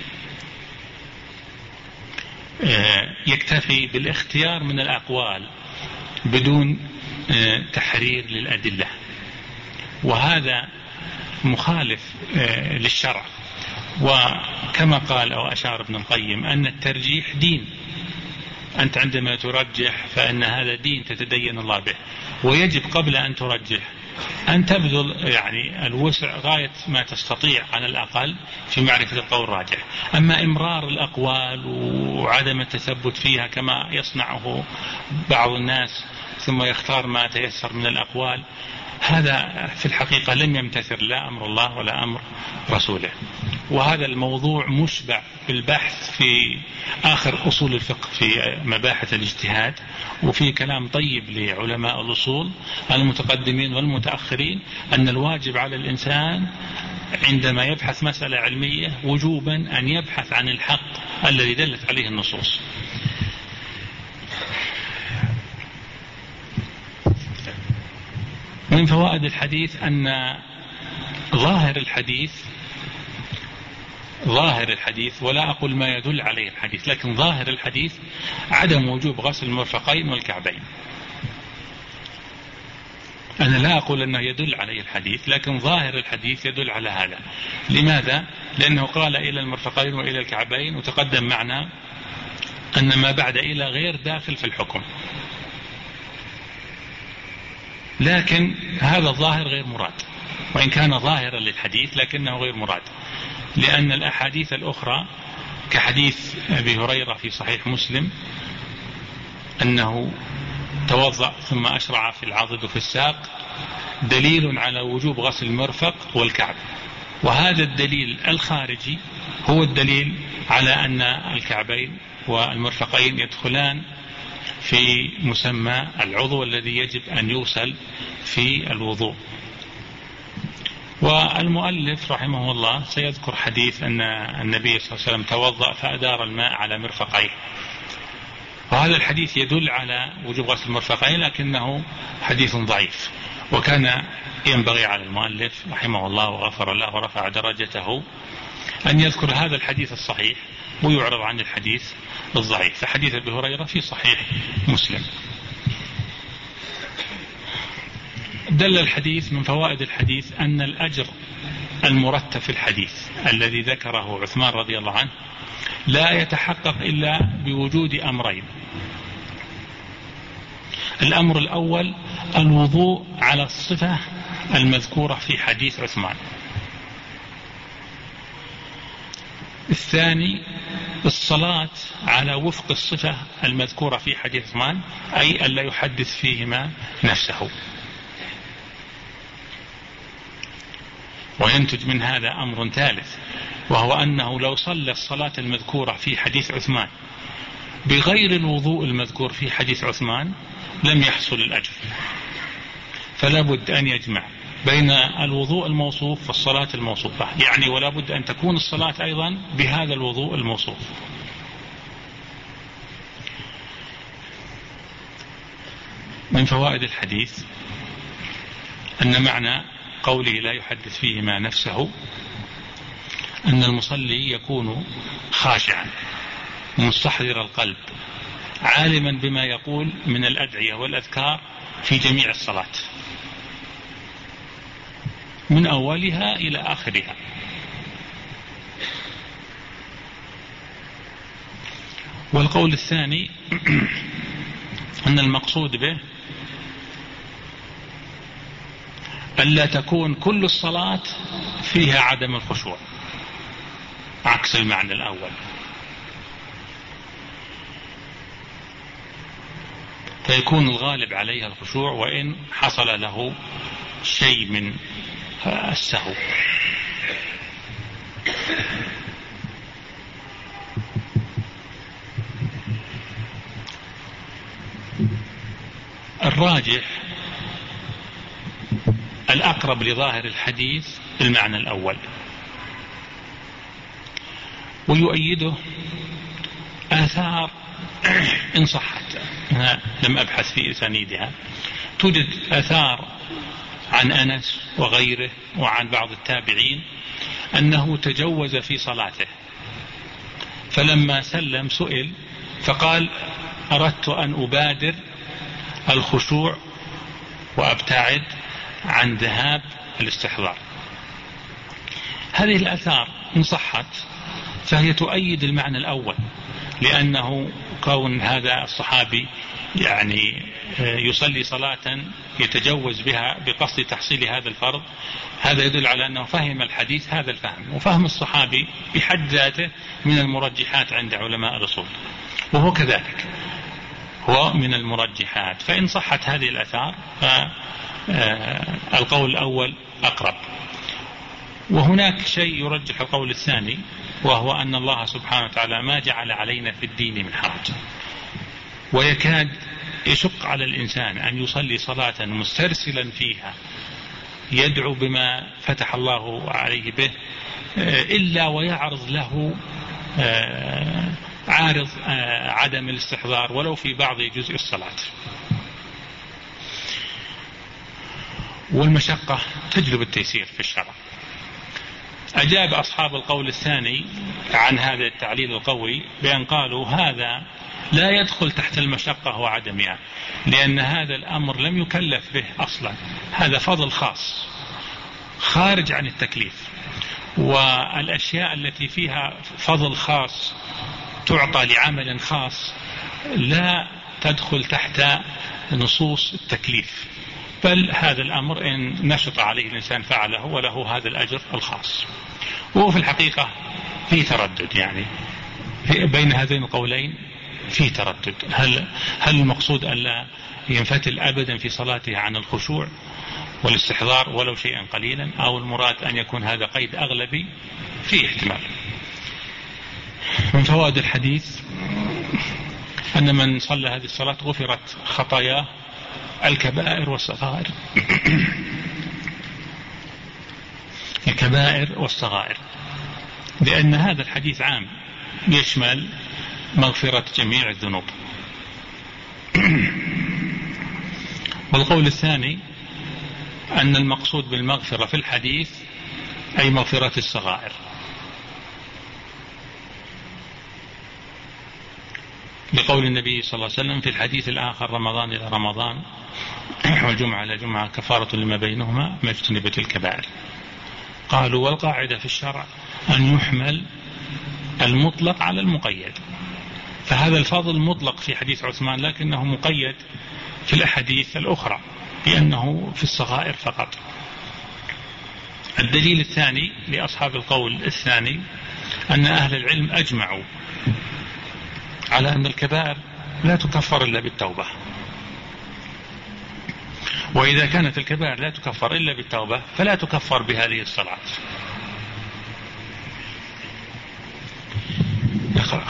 يكتفي بالاختيار من الأقوال بدون تحرير للأدلة، وهذا مخالف للشرع. وكما قال أو أشار ابن القيم أن الترجيح دين، أنت عندما ترجح فإن هذا دين تتدين الله به، ويجب قبل أن ترجح أن تبذل يعني الوسع غاية ما تستطيع على الأقل في معرفة القول الراجح. أما إمرار الأقوال وعدم التثبت فيها كما يصنعه بعض الناس ثم يختار ما تيسر من الأقوال، هذا في الحقيقة لم يمتثل لا أمر الله ولا أمر رسوله. وهذا الموضوع مشبع بالبحث في آخر أصول الفقه في مباحث الاجتهاد، وفي كلام طيب لعلماء الأصول المتقدمين والمتأخرين أن الواجب على الإنسان عندما يبحث مسألة علمية وجوبا أن يبحث عن الحق الذي دلت عليه النصوص. من فوائد الحديث أن ظاهر الحديث ظاهر الحديث ولا أقول ما يدل عليه الحديث، لكن ظاهر الحديث عدم وجوب غسل المرفقين والكعبين. أنا لا أقول أنه يدل عليه الحديث، لكن ظاهر الحديث يدل على هذا. لماذا؟ لأنه قال إلى المرفقين وإلى الكعبين، وتقدم معنا أن ما بعد إلى غير داخل في الحكم، لكن هذا الظاهر غير مراد، وإن كان ظاهرا للحديث لكنه غير مراد، لأن الأحاديث الأخرى كحديث أبي هريرة في صحيح مسلم أنه توضأ ثم أشرع في العضد وفي الساق دليل على وجوب غسل المرفق والكعب، وهذا الدليل الخارجي هو الدليل على أن الكعبين والمرفقين يدخلان في مسمى العضو الذي يجب أن يغسل في الوضوء. والمؤلف رحمه الله سيذكر حديث أن النبي صلى الله عليه وسلم توضأ فأدار الماء على مرفقيه، وهذا الحديث يدل على وجوب غسل المرفقين لكنه حديث ضعيف، وكان ينبغي على المؤلف رحمه الله وغفر الله ورفع درجته أن يذكر هذا الحديث الصحيح ويعرض عن الحديث الضعيف. فحديث أبي هريرة في صحيح مسلم. دل الحديث من فوائد الحديث أن الأجر المرتب في الحديث الذي ذكره عثمان رضي الله عنه لا يتحقق إلا بوجود أمرين. الأمر الأول الوضوء على الصفة المذكورة في حديث عثمان. الثاني الصلاة على وفق الصفة المذكورة في حديث عثمان، أي ألا يحدث فيهما نفسه. وينتج من هذا أمر ثالث، وهو أنه لو صلى الصلاة المذكورة في حديث عثمان بغير الوضوء المذكور في حديث عثمان لم يحصل الأجر، فلا بد أن يجمع بين الوضوء الموصوف والصلاة الموصوفة، يعني ولا بد أن تكون الصلاة أيضا بهذا الوضوء الموصوف. من فوائد الحديث أن معنى قوله لا يحدث فيهما نفسه أن المصلي يكون خاشعا مستحضر القلب عالما بما يقول من الأدعية والأذكار في جميع الصلاة من أولها إلى آخرها. والقول الثاني أن المقصود به ألا تكون كل الصلاة فيها عدم الخشوع عكس المعنى الأول، فيكون الغالب عليها الخشوع وإن حصل له شيء من السهو. الراجح الأقرب لظاهر الحديث المعنى الأول، ويؤيده آثار إن صحت، أنا لم أبحث في أسانيدها، توجد آثار عن أنس وغيره وعن بعض التابعين أنه تجوز في صلاته، فلما سلم سئل فقال أردت أن أبادر الخشوع وأبتعد عن ذهاب الاستحضار. هذه الآثار إن صحت فهي تؤيد المعنى الأول، لأنه كون هذا الصحابي يعني يصلي صلاة يتجوز بها بقصد تحصيل هذا الفرض، هذا يدل على أنه فهم الحديث هذا الفهم، وفهم الصحابي بحد ذاته من المرجحات عند علماء الأصول، وهو كذلك هو من المرجحات. فإن صحت هذه الآثار القول الأول أقرب. وهناك شيء يرجح القول الثاني، وهو أن الله سبحانه وتعالى ما جعل علينا في الدين من حرج، ويكاد يشق على الإنسان أن يصلي صلاة مسترسلا فيها يدعو بما فتح الله عليه به إلا ويعرض له عارض عدم الاستحضار ولو في بعض جزء الصلاة. والمشقة تجلب التيسير في الشرع. أجاب أصحاب القول الثاني عن هذا التعليل القوي بأن قالوا هذا لا يدخل تحت المشقة وعدمها، لأن هذا الأمر لم يكلف به أصلا، هذا فضل خاص خارج عن التكليف. والأشياء التي فيها فضل خاص تعطى لعمل خاص لا تدخل تحت نصوص التكليف، بل هذا الأمر إن نشط عليه الإنسان فعله وله هذا الأجر الخاص. وهو في الحقيقة في تردد، يعني بين هذين القولين في تردد، هل, هل المقصود أن لا ينفتل أبدا في صلاته عن الخشوع والاستحضار ولو شيئا قليلا، أو المراد أن يكون هذا قيد أغلبي؟ في احتمال. من فوائد الحديث أن من صلى هذه الصلاة غفرت خطاياه الكبائر والصغائر الكبائر والصغائر، لأن هذا الحديث عام يشمل مغفرة جميع الذنوب. والقول الثاني أن المقصود بالمغفرة في الحديث أي مغفرة الصغائر، لقول النبي صلى الله عليه وسلم في الحديث الآخر رمضان إلى رمضان والجمعة إلى جمعة كفارة لما بينهما ما اجتنبت الكبائر. قالوا والقاعدة في الشرع أن يحمل المطلق على المقيد، فهذا الفضل مطلق في حديث عثمان لكنه مقيد في الأحاديث الأخرى لأنه في الصغائر فقط. الدليل الثاني لأصحاب القول الثاني أن أهل العلم أجمعوا على أن الكبائر لا تكفر إلا بالتوبة، وإذا كانت الكبائر لا تكفر إلا بالتوبة فلا تكفر بهذه الصلاة. نقرأ.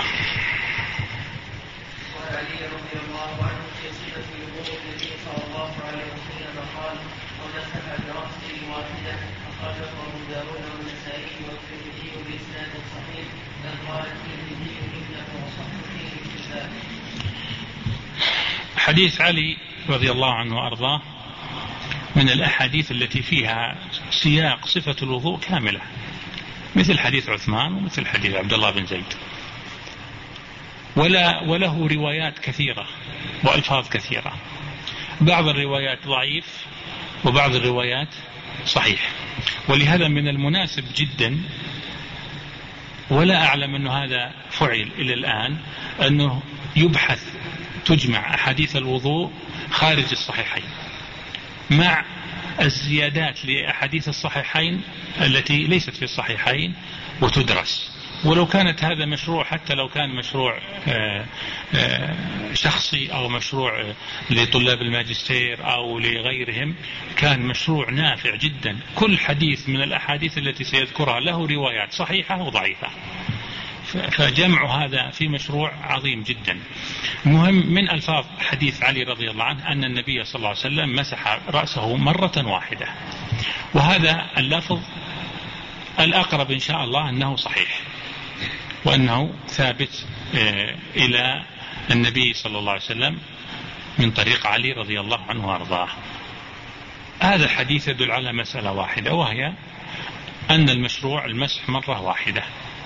وعلي رضي الله عنه في صفة الوضوء النبي صلى الله عليه وسلم قال ومسح برأسه واحدة، أخرجه أبو داود والنسائي والترمذي بإسناد صحيح، بل قال الترمذي إنه صحيح في الباب. حديث علي رضي الله عنه وأرضاه من الأحاديث التي فيها سياق صفة الوضوء كاملة، مثل حديث عثمان ومثل حديث عبد الله بن زيد، ولا وله روايات كثيرة وألفاظ كثيرة، بعض الروايات ضعيف وبعض الروايات صحيح. ولهذا من المناسب جدا، ولا أعلم أنه هذا فعل إلى الآن، أنه يبحث تجمع أحاديث الوضوء خارج الصحيحين مع الزيادات لأحاديث الصحيحين التي ليست في الصحيحين وتدرس. ولو كانت هذا مشروع، حتى لو كان مشروع شخصي أو مشروع لطلاب الماجستير أو لغيرهم، كان مشروع نافع جدا. كل حديث من الأحاديث التي سيذكرها له روايات صحيحة وضعيفة، فجمع هذا في مشروع عظيم جدا. المهم من ألفاظ حديث علي رضي الله عنه أن النبي صلى الله عليه وسلم مسح رأسه مرة واحدة، وهذا اللفظ الأقرب إن شاء الله أنه صحيح وأنه ثابت إلى النبي صلى الله عليه وسلم من طريق علي رضي الله عنه وأرضاه. هذا الحديث يدل على مسألة واحدة، وهي أن المشروع المسح مرة واحدة،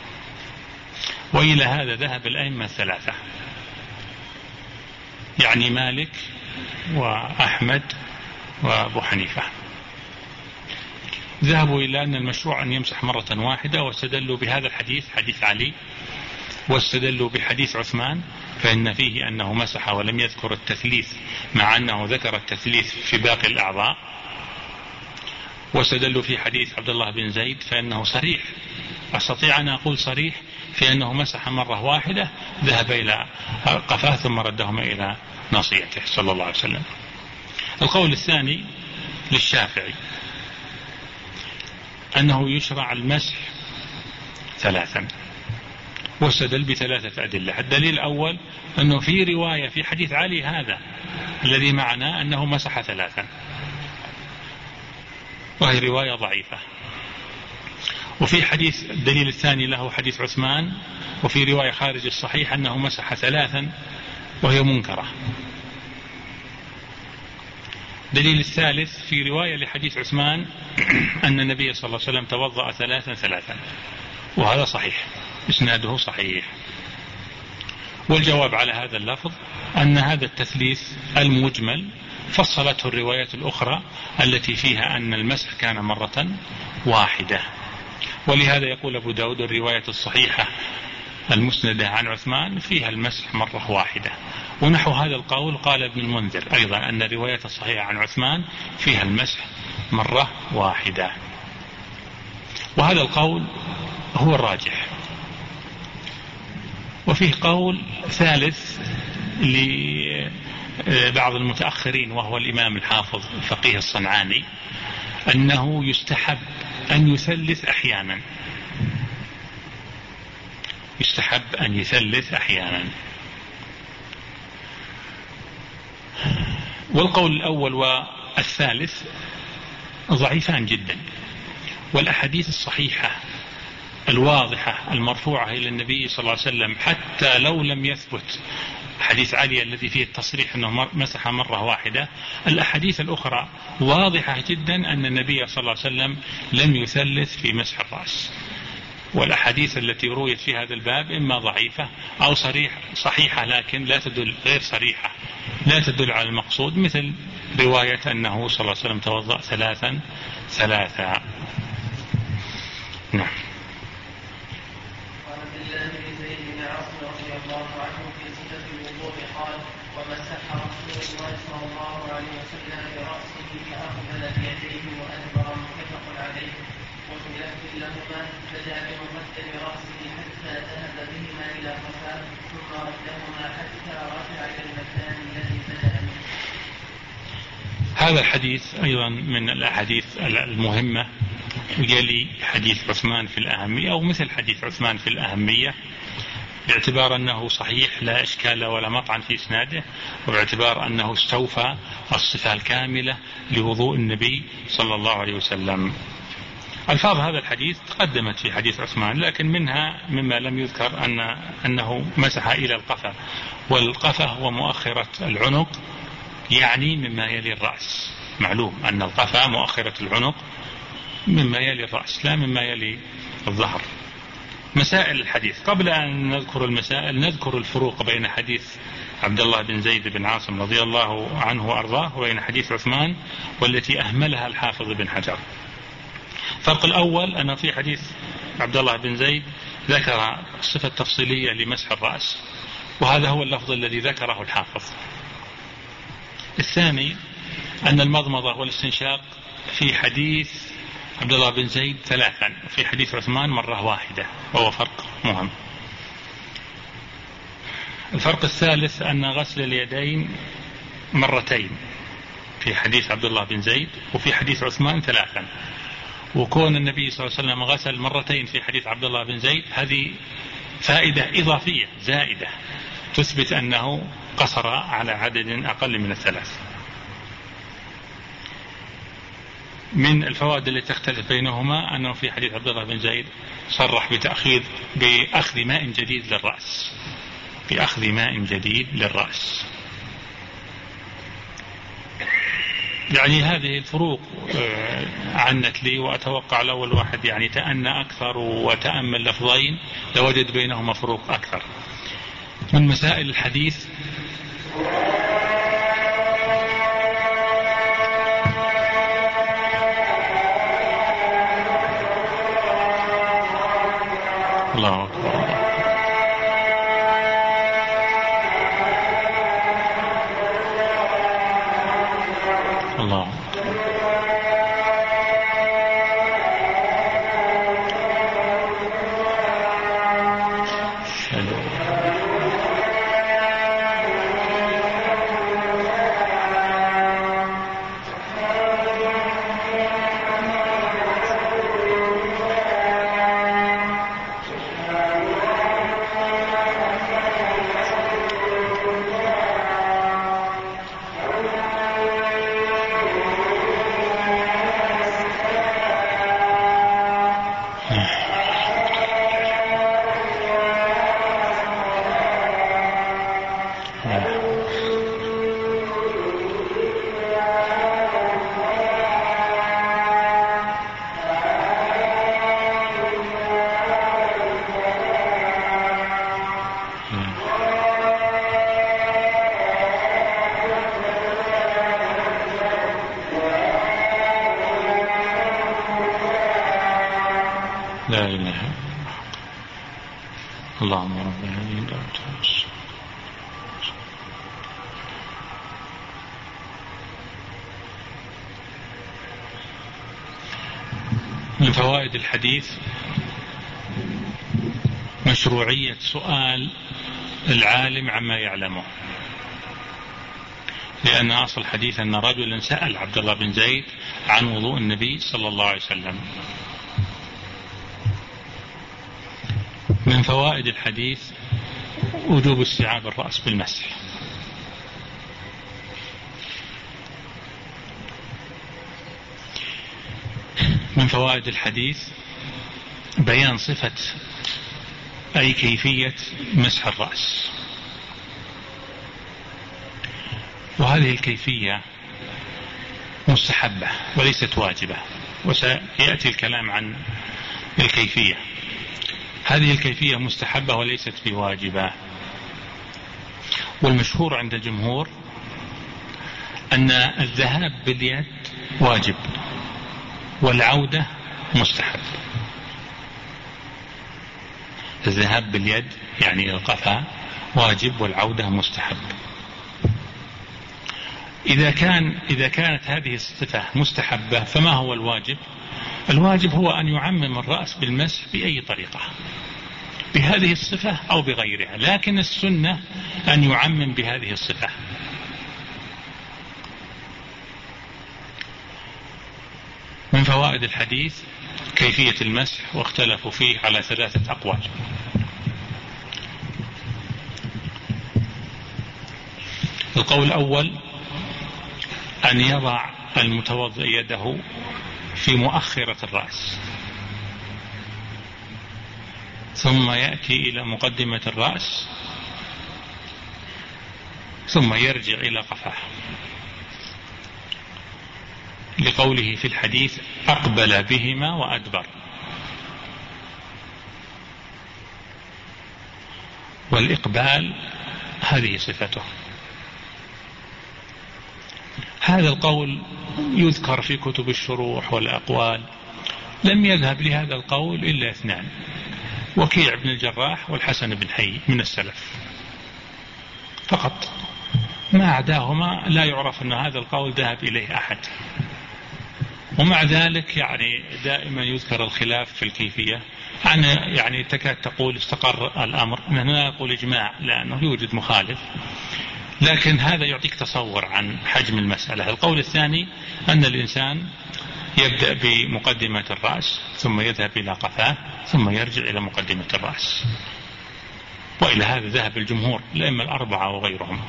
وإلى هذا ذهب الأئمة الثلاثة، يعني مالك وأحمد وأبو حنيفة، ذهبوا إلى أن المشروع أن يمسح مرة واحدة، واستدلوا بهذا الحديث حديث علي، واستدلوا بحديث عثمان فإن فيه أنه مسح ولم يذكر التثليث مع أنه ذكر التثليث في باقي الأعضاء، واستدلوا في حديث عبد الله بن زيد فإنه صريح، أستطيع أن أقول صريح في أنه مسح مرة واحدة، ذهب إلى قفاه ثم ردهما إلى ناصيته صلى الله عليه وسلم. القول الثاني للشافعي أنه يشرع المسح ثلاثا، واستدل بثلاثة أدلة. الدليل الأول أنه في رواية في حديث علي هذا الذي معنا أنه مسح ثلاثا، وهي رواية ضعيفة. وفي حديث الدليل الثاني له حديث عثمان، وفي رواية خارج الصحيح أنه مسح ثلاثا وهي منكرة. دليل الثالث في رواية لحديث عثمان أن النبي صلى الله عليه وسلم توضأ ثلاثا ثلاثا، وهذا صحيح، إسناده صحيح. والجواب على هذا اللفظ أن هذا التثليث المجمل فصلته الروايات الأخرى التي فيها أن المسح كان مرة واحدة. ولهذا يقول أبو داود الرواية الصحيحة المسندة عن عثمان فيها المسح مرة واحدة. ونحو هذا القول قال ابن المنذر أيضا أن الرواية الصحيحة عن عثمان فيها المسح مرة واحدة، وهذا القول هو الراجح. وفيه قول ثالث لبعض المتأخرين وهو الإمام الحافظ الفقيه الصنعاني أنه يستحب أن يثلث أحيانا، يستحب أن يثلث أحيانا. والقول الأول والثالث ضعيفان جدا، والأحاديث الصحيحة الواضحة المرفوعة إلى النبي صلى الله عليه وسلم حتى لو لم يثبت حديث علي الذي فيه التصريح أنه مسح مرة واحدة، الأحاديث الأخرى واضحة جدا أن النبي صلى الله عليه وسلم لم يثلث في مسح الرأس. والأحاديث التي رويت في هذا الباب إما ضعيفة أو صريح صحيحة لكن لا تدل، غير صريحة لا تدل على المقصود، مثل رواية أنه صلى الله عليه وسلم توضأ ثلاثا ثلاثا. نعم. قال عبد الله بن زيد بن عاصم رضي الله عنه في صفة الوضوء قال: ومسح رسول الله صلى الله عليه وسلم برأسه فأقبل بيديه وأدبر، متفق عليه. وفي لفظ لهما: بدأ بمقدم رأسه حتى ذهب بهما إلى قفاه ثم ردهما حتى رجع إلى المكان الذي بدأ منه. هذا الحديث أيضا من الأحاديث المهمة، يلي حديث عثمان في الأهمية أو مثل حديث عثمان في الأهمية، باعتبار أنه صحيح لا إشكال ولا مطعن في إسناده، وباعتبار أنه استوفى الصفة الكاملة لوضوء النبي صلى الله عليه وسلم. ألفاظ هذا الحديث تقدمت في حديث عثمان، لكن منها مما لم يذكر أن أنه مسح إلى القفا، والقفا هو مؤخرة العنق، يعني مما يلي الرأس. معلوم أن القفا مؤخرة العنق مما يلي الرأس لا مما يلي الظهر. مسائل الحديث، قبل أن نذكر المسائل نذكر الفروق بين حديث عبد الله بن زيد بن عاصم رضي الله عنه وأرضاه وبين حديث عثمان، والتي أهملها الحافظ بن حجر. الفرق الأول أن في حديث عبد الله بن زيد ذكر الصفة التفصيلية لمسح الرأس، وهذا هو اللفظ الذي ذكره الحافظ. الثاني أن المضمضة والاستنشاق في حديث عبد الله بن زيد ثلاثا، في حديث عثمان مرة واحدة، وهو فرق مهم. الفرق الثالث أن غسل اليدين مرتين في حديث عبد الله بن زيد، وفي حديث عثمان ثلاثا. وكون النبي صلى الله عليه وسلم غسل مرتين في حديث عبد الله بن زيد هذه فائدة إضافية زائدة تثبت أنه قصر على عدد أقل من الثلاث. من الفوائد التي تختلف بينهما أنه في حديث عبد الله بن زيد صرح بتأخير بأخذ ماء جديد للرأس، بأخذ ماء جديد للرأس. يعني هذه الفروق عنت لي، وأتوقع لو الواحد يعني تأنى أكثر وتأمل لفظين لوجد بينهما فروق أكثر. من مسائل الحديث الله أكبر الله لا إله إلا اللهم رب هذه الدعوة. من فوائد الحديث مشروعية سؤال العالم عما يعلمه، لأن أصل الحديث أن رجلا سأل عبد الله بن زيد عن وضوء النبي صلى الله عليه وسلم. من فوائد الحديث وجوب استيعاب الرأس بالمسح. من فوائد الحديث بيان صفة أي كيفية مسح الرأس، وهذه الكيفية مستحبة وليست واجبة، وسيأتي الكلام عن الكيفية. هذه الكيفية مستحبة وليست بواجبة، والمشهور عند الجمهور أن الذهاب باليد واجب والعودة مستحب. الذهاب باليد يعني القفا واجب والعودة مستحب. إذا كان إذا كانت هذه الصفة مستحبة فما هو الواجب؟ الواجب هو أن يعمم الرأس بالمسح بأي طريقة، بهذه الصفة أو بغيرها، لكن السنة أن يعمم بهذه الصفة. من فوائد الحديث كيفية المسح، واختلفوا فيه على ثلاثة أقوال. القول الأول أن يضع المتوضئ يده في مؤخرة الرأس، ثم يأتي إلى مقدمة الرأس، ثم يرجع إلى قفاه، لقوله في الحديث أقبل بهما وأدبر. والإقبال هذه صفته. هذا القول يذكر في كتب الشروح والأقوال، لم يذهب لهذا القول إلا اثنان: وكيع بن الجراح والحسن بن حي من السلف فقط، ما عداهما لا يعرف أن هذا القول ذهب إليه أحد. ومع ذلك يعني دائما يذكر الخلاف في الكيفية، أنا يعني تكاد تقول استقر الأمر، نحن لا نقول إجماع لأنه يوجد مخالف، لكن هذا يعطيك تصور عن حجم المسألة. القول الثاني أن الإنسان يبدأ بمقدمة الرأس ثم يذهب إلى قفاه ثم يرجع إلى مقدمة الرأس، وإلى هذا ذهب الجمهور الأئمة الأربعة وغيرهم،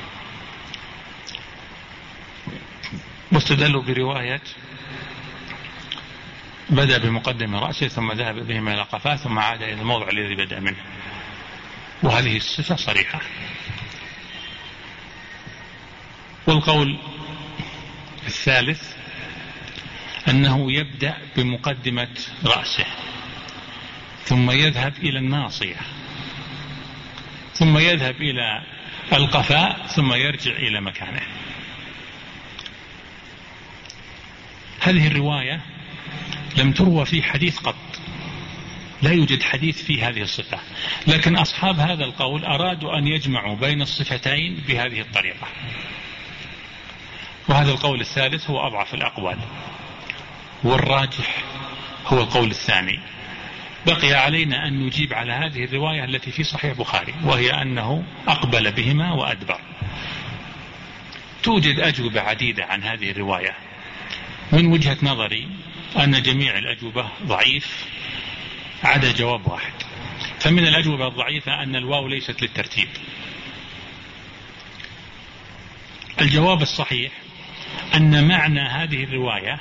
واستدلوا برواية بدأ بمقدم رأسه ثم ذهب بهما إلى قفاه ثم عاد إلى الموضع الذي بدأ منه، وهذه الصفة صريحة. والقول الثالث أنه يبدأ بمقدمة رأسه ثم يذهب إلى الناصية ثم يذهب إلى القفاء ثم يرجع إلى مكانه. هذه الرواية لم تروى في حديث قط، لا يوجد حديث في هذه الصفة، لكن أصحاب هذا القول أرادوا أن يجمعوا بين الصفتين بهذه الطريقة، وهذا القول الثالث هو أضعف الأقوال، والراجح هو القول الثاني. بقي علينا أن نجيب على هذه الرواية التي في صحيح البخاري، وهي أنه أقبل بهما وأدبر. توجد أجوبة عديدة عن هذه الرواية، من وجهة نظري أن جميع الأجوبة ضعيف عدا جواب واحد. فمن الأجوبة الضعيفة أن الواو ليست للترتيب. الجواب الصحيح أن معنى هذه الرواية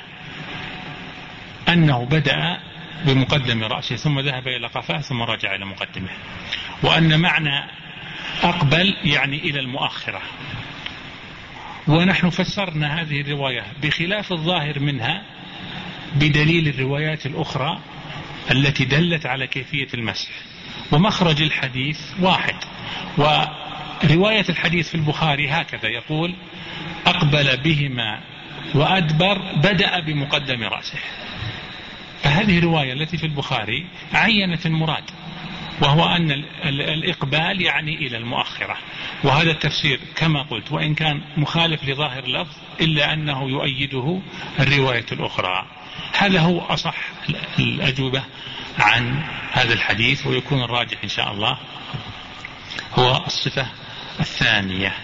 أنه بدأ بمقدم رأسه ثم ذهب إلى قفاه ثم رجع إلى مقدمه، وأن معنى أقبل يعني إلى المؤخرة. ونحن فسرنا هذه الرواية بخلاف الظاهر منها بدليل الروايات الأخرى التي دلت على كيفية المسح، ومخرج الحديث واحد. ورواية الحديث في البخاري هكذا يقول: أقبل بهما وأدبر بدأ بمقدم رأسه. فهذه الرواية التي في البخاري عينت المراد، وهو أن الإقبال يعني إلى المؤخرة. وهذا التفسير كما قلت وإن كان مخالف لظاهر اللفظ إلا أنه يؤيده الرواية الأخرى. هذا هو أصح الأجوبة عن هذا الحديث، ويكون الراجح إن شاء الله هو الصفة الثانية.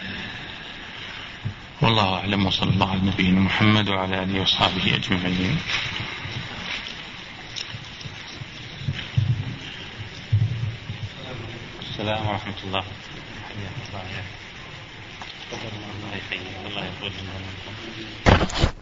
والله أعلم، وصلى الله على نبينا محمد وعلى آله وصحبه أجمعين. السلام ورحمة الله. الله يحييك. الله يطول.